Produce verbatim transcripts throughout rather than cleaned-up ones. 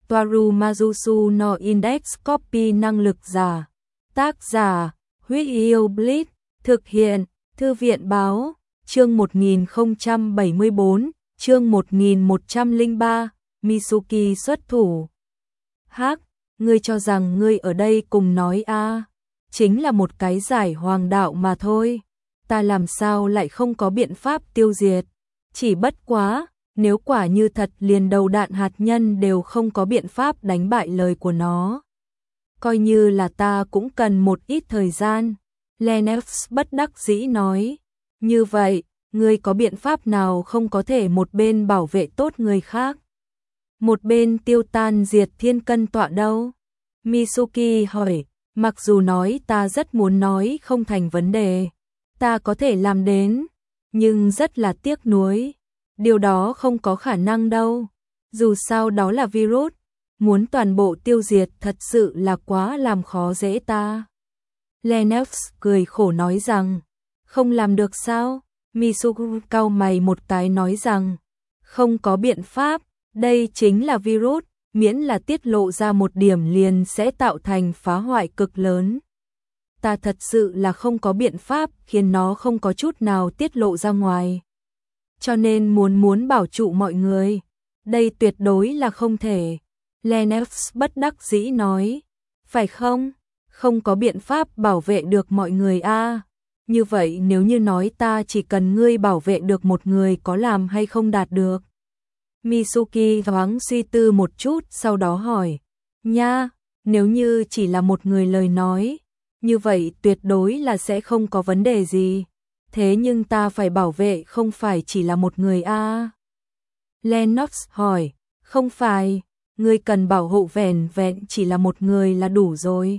Toaru Majusu no Index Copy năng lực giả. Tác giả, Huyết Yêu Blitz, thực hiện, Thư viện báo, chương một nghìn không trăm bảy mươi tư, chương một nghìn một trăm lẻ ba, Mitsuki xuất thủ. Hắc, ngươi cho rằng ngươi ở đây cùng nói a, chính là một cái giải hoàng đạo mà thôi, ta làm sao lại không có biện pháp tiêu diệt, chỉ bất quá, nếu quả như thật liền đầu đạn hạt nhân đều không có biện pháp đánh bại lời của nó. Coi như là ta cũng cần một ít thời gian, Lennox bất đắc dĩ nói. Như vậy, ngươi có biện pháp nào không có thể một bên bảo vệ tốt người khác, một bên tiêu tan diệt thiên cân tọa đâu? Mitsuki hỏi, mặc dù nói ta rất muốn nói không thành vấn đề, ta có thể làm đến, nhưng rất là tiếc nuối, điều đó không có khả năng đâu, dù sao đó là virus, muốn toàn bộ tiêu diệt thật sự là quá làm khó dễ ta. Lennox cười khổ nói rằng, không làm được sao? Mitsuki cau mày một cái nói rằng, không có biện pháp, đây chính là virus, miễn là tiết lộ ra một điểm liền sẽ tạo thành phá hoại cực lớn. Ta thật sự là không có biện pháp khiến nó không có chút nào tiết lộ ra ngoài. Cho nên muốn muốn bảo trụ mọi người, đây tuyệt đối là không thể. Lennox bất đắc dĩ nói, phải không? Không có biện pháp bảo vệ được mọi người a. À. Như vậy nếu như nói ta chỉ cần ngươi bảo vệ được một người có làm hay không đạt được? Mitsuki thoáng suy tư một chút sau đó hỏi, nha, nếu như chỉ là một người lời nói, như vậy tuyệt đối là sẽ không có vấn đề gì. Thế nhưng ta phải bảo vệ không phải chỉ là một người a. À. Lennox hỏi, không phải, ngươi cần bảo hộ vẻn vẹn chỉ là một người là đủ rồi.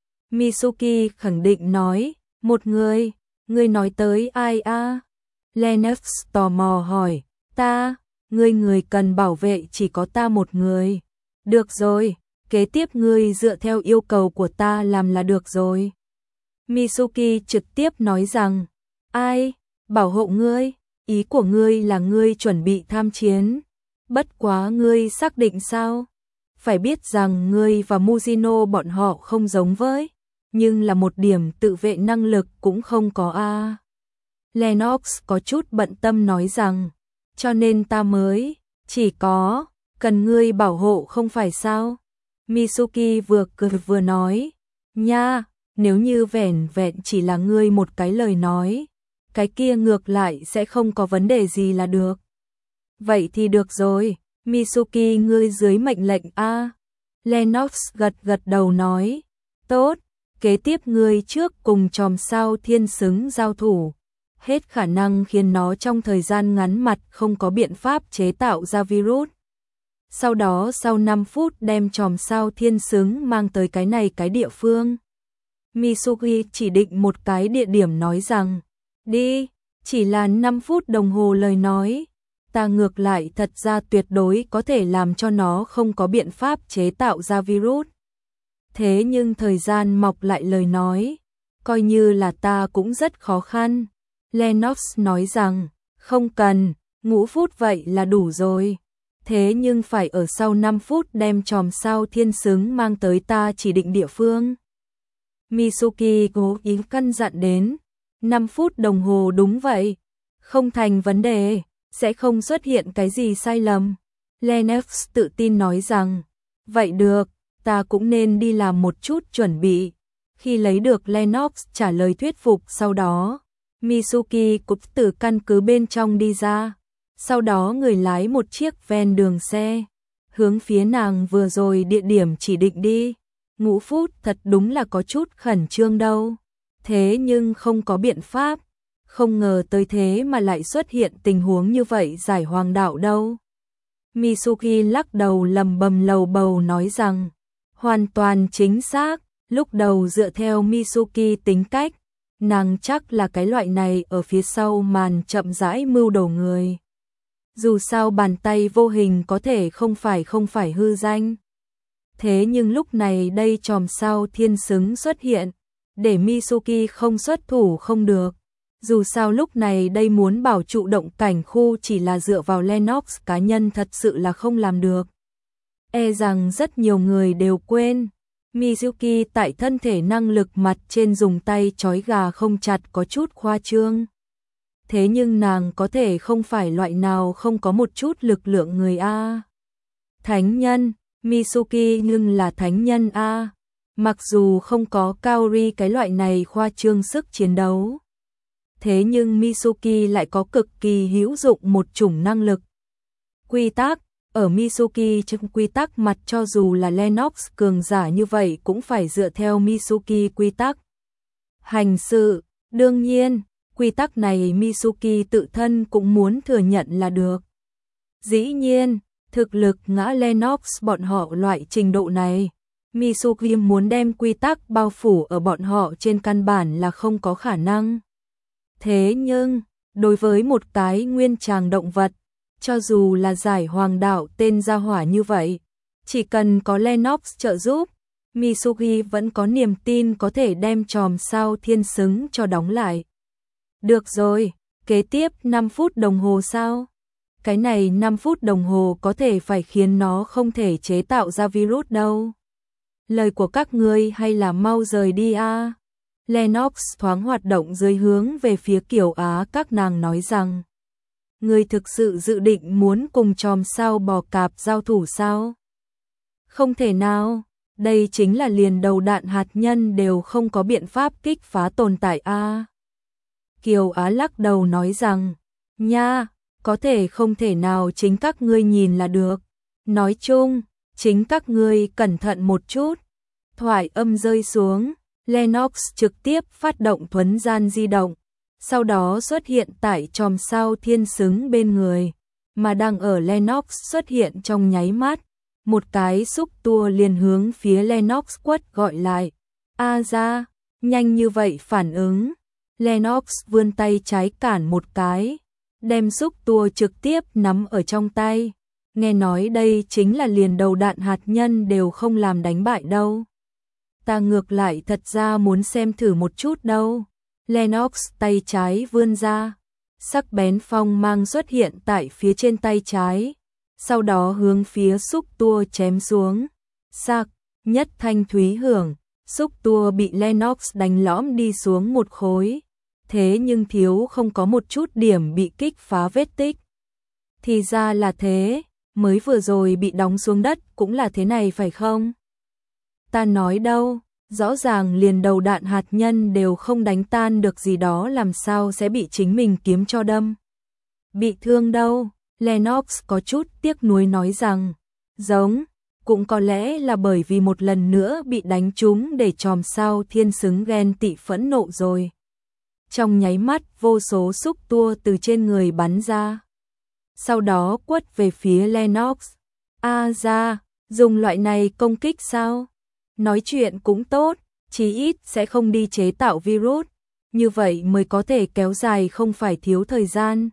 Mitsuki khẳng định nói, một người, ngươi nói tới ai a? À? Lennox tò mò hỏi, ta, ngươi người cần bảo vệ chỉ có ta một người. Được rồi, kế tiếp ngươi dựa theo yêu cầu của ta làm là được rồi. Mitsuki trực tiếp nói rằng, ai, bảo hộ ngươi, ý của ngươi là ngươi chuẩn bị tham chiến. Bất quá ngươi xác định sao? Phải biết rằng ngươi và Mujino bọn họ không giống với, nhưng là một điểm tự vệ năng lực cũng không có a. À. Lennox có chút bận tâm nói rằng, cho nên ta mới, chỉ có, cần ngươi bảo hộ không phải sao? Mitsuki vừa cười vừa nói, nha, nếu như vẻn vẹn chỉ là ngươi một cái lời nói, cái kia ngược lại sẽ không có vấn đề gì là được. Vậy thì được rồi, Mitsuki ngươi dưới mệnh lệnh a. À. Lennox gật gật đầu nói, tốt, kế tiếp ngươi trước cùng chòm sao thiên xứng giao thủ, hết khả năng khiến nó trong thời gian ngắn mặt không có biện pháp chế tạo ra virus. Sau đó sau năm phút đem chòm sao thiên xứng mang tới cái này cái địa phương. Mitsuki chỉ định một cái địa điểm nói rằng, đi, chỉ là năm phút đồng hồ lời nói, ta ngược lại thật ra tuyệt đối có thể làm cho nó không có biện pháp chế tạo ra virus. Thế nhưng thời gian mọc lại lời nói, coi như là ta cũng rất khó khăn. Lennox nói rằng, không cần, ngũ phút vậy là đủ rồi. Thế nhưng phải ở sau năm phút đem chòm sao thiên xứng mang tới ta chỉ định địa phương. Mitsuki cố ý căn dặn đến, năm phút đồng hồ đúng vậy, không thành vấn đề, sẽ không xuất hiện cái gì sai lầm. Lennox tự tin nói rằng, vậy được, ta cũng nên đi làm một chút chuẩn bị. Khi lấy được Lennox trả lời thuyết phục sau đó, Mitsuki cũng từ căn cứ bên trong đi ra, sau đó người lái một chiếc ven đường xe, hướng phía nàng vừa rồi địa điểm chỉ định đi. Ngũ phút thật đúng là có chút khẩn trương đâu, thế nhưng không có biện pháp, không ngờ tới thế mà lại xuất hiện tình huống như vậy giải hoàng đạo đâu. Mitsuki lắc đầu lầm bầm lầu bầu nói rằng, hoàn toàn chính xác, lúc đầu dựa theo Mitsuki tính cách, nàng chắc là cái loại này ở phía sau màn chậm rãi mưu đồ người. Dù sao bàn tay vô hình có thể không phải không phải hư danh. Thế nhưng lúc này đây chòm sao thiên xứng xuất hiện, để Mitsuki không xuất thủ không được. Dù sao lúc này đây muốn bảo trụ động cảnh khu chỉ là dựa vào Lennox cá nhân thật sự là không làm được. E rằng rất nhiều người đều quên, Mizuki tại thân thể năng lực mặt trên dùng tay trói gà không chặt có chút khoa trương. Thế nhưng nàng có thể không phải loại nào không có một chút lực lượng người A. Thánh nhân, Mizuki nhưng là thánh nhân A. Mặc dù không có Kaori cái loại này khoa trương sức chiến đấu. Thế nhưng Mizuki lại có cực kỳ hữu dụng một chủng năng lực. Quy tắc, ở Mizuki trong quy tắc mặt cho dù là Lennox cường giả như vậy cũng phải dựa theo Mizuki quy tắc. Hành sự, đương nhiên, quy tắc này Mizuki tự thân cũng muốn thừa nhận là được. Dĩ nhiên, thực lực ngã Lennox bọn họ loại trình độ này, Mizuki muốn đem quy tắc bao phủ ở bọn họ trên căn bản là không có khả năng. Thế nhưng, đối với một cái nguyên tràng động vật, cho dù là giải hoàng đạo tên gia hỏa như vậy, chỉ cần có Lennox trợ giúp, Mizuki vẫn có niềm tin có thể đem chòm sao thiên xứng cho đóng lại. Được rồi, kế tiếp năm phút đồng hồ sao? Cái này năm phút đồng hồ có thể phải khiến nó không thể chế tạo ra virus đâu. Lời của các ngươi hay là mau rời đi a. Lennox thoáng hoạt động dưới hướng về phía Kiều Á các nàng nói rằng, ngươi thực sự dự định muốn cùng chòm sao bò cạp giao thủ sao? Không thể nào, đây chính là liền đầu đạn hạt nhân đều không có biện pháp kích phá tồn tại a. Kiều Á lắc đầu nói rằng, nha, có thể không thể nào chính các ngươi nhìn là được. Nói chung, chính các ngươi cẩn thận một chút. Thoại âm rơi xuống, Lennox trực tiếp phát động thuấn gian di động, sau đó xuất hiện tại chòm sao thiên xứng bên người, mà đang ở Lennox xuất hiện trong nháy mắt, một cái xúc tua liền hướng phía Lennox quất gọi lại. A ra, nhanh như vậy phản ứng. Lennox vươn tay trái cản một cái, đem xúc tua trực tiếp nắm ở trong tay. Nghe nói đây chính là liền đầu đạn hạt nhân đều không làm đánh bại đâu. Ta ngược lại thật ra muốn xem thử một chút đâu. Lennox tay trái vươn ra, sắc bén phong mang xuất hiện tại phía trên tay trái, sau đó hướng phía xúc tua chém xuống. Sạc, nhất thanh thúy hưởng, xúc tua bị Lennox đánh lõm đi xuống một khối. Thế nhưng thiếu không có một chút điểm bị kích phá vết tích. Thì ra là thế, mới vừa rồi bị đóng xuống đất cũng là thế này phải không? Ta nói đâu, rõ ràng liền đầu đạn hạt nhân đều không đánh tan được gì đó làm sao sẽ bị chính mình kiếm cho đâm. Bị thương đâu, Lennox có chút tiếc nuối nói rằng, giống, cũng có lẽ là bởi vì một lần nữa bị đánh trúng để chòm sao thiên xứng ghen tị phẫn nộ rồi. Trong nháy mắt vô số xúc tua từ trên người bắn ra. Sau đó quất về phía Lennox. A ra, dùng loại này công kích sao? Nói chuyện cũng tốt, chí ít sẽ không đi chế tạo virus. Như vậy mới có thể kéo dài không phải thiếu thời gian.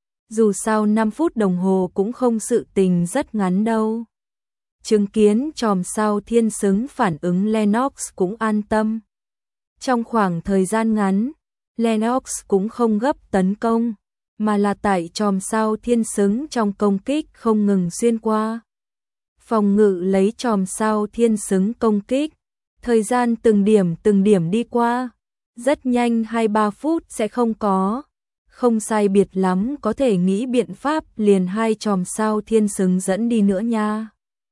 Dù sao năm phút đồng hồ cũng không sự tình rất ngắn đâu. Chứng kiến chòm sao thiên xứng phản ứng Lennox cũng an tâm. Trong khoảng thời gian ngắn, Lennox cũng không gấp tấn công, mà là tại chòm sao thiên xứng trong công kích không ngừng xuyên qua. Phòng ngự lấy chòm sao thiên xứng công kích, thời gian từng điểm từng điểm đi qua, rất nhanh hai ba phút sẽ không có, không sai biệt lắm có thể nghĩ biện pháp liền hai chòm sao thiên xứng dẫn đi nữa nha.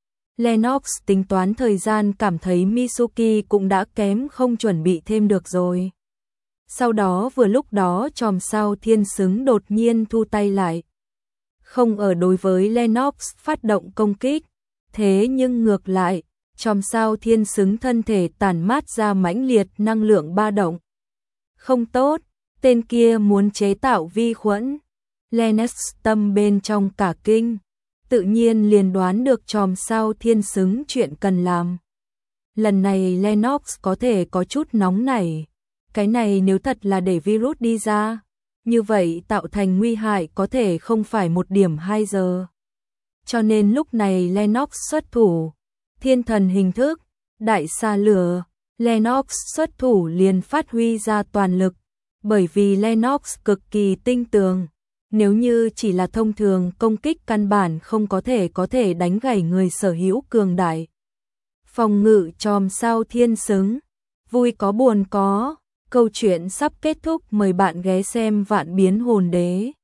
Lennox tính toán thời gian cảm thấy Mizuki cũng đã kém không chuẩn bị thêm được rồi. Sau đó vừa lúc đó chòm sao thiên xứng đột nhiên thu tay lại. Không ở đối với Lennox phát động công kích, thế nhưng ngược lại, chòm sao thiên xứng thân thể tản mát ra mãnh liệt năng lượng ba động. Không tốt, tên kia muốn chế tạo vi khuẩn. Lennox tâm bên trong cả kinh, tự nhiên liền đoán được chòm sao thiên xứng chuyện cần làm. Lần này Lennox có thể có chút nóng nảy. Cái này nếu thật là để virus đi ra, như vậy tạo thành nguy hại có thể không phải một điểm hai giờ. Cho nên lúc này Lennox xuất thủ, thiên thần hình thức, đại xa lửa, Lennox xuất thủ liền phát huy ra toàn lực, bởi vì Lennox cực kỳ tinh tường, Nếu như chỉ là thông thường công kích căn bản không có thể có thể đánh gãy người sở hữu cường đại. Phòng ngự chòm sao thiên xứng, vui có buồn có, câu chuyện sắp kết thúc, mời bạn ghé xem Vạn Biến Hồn Đế.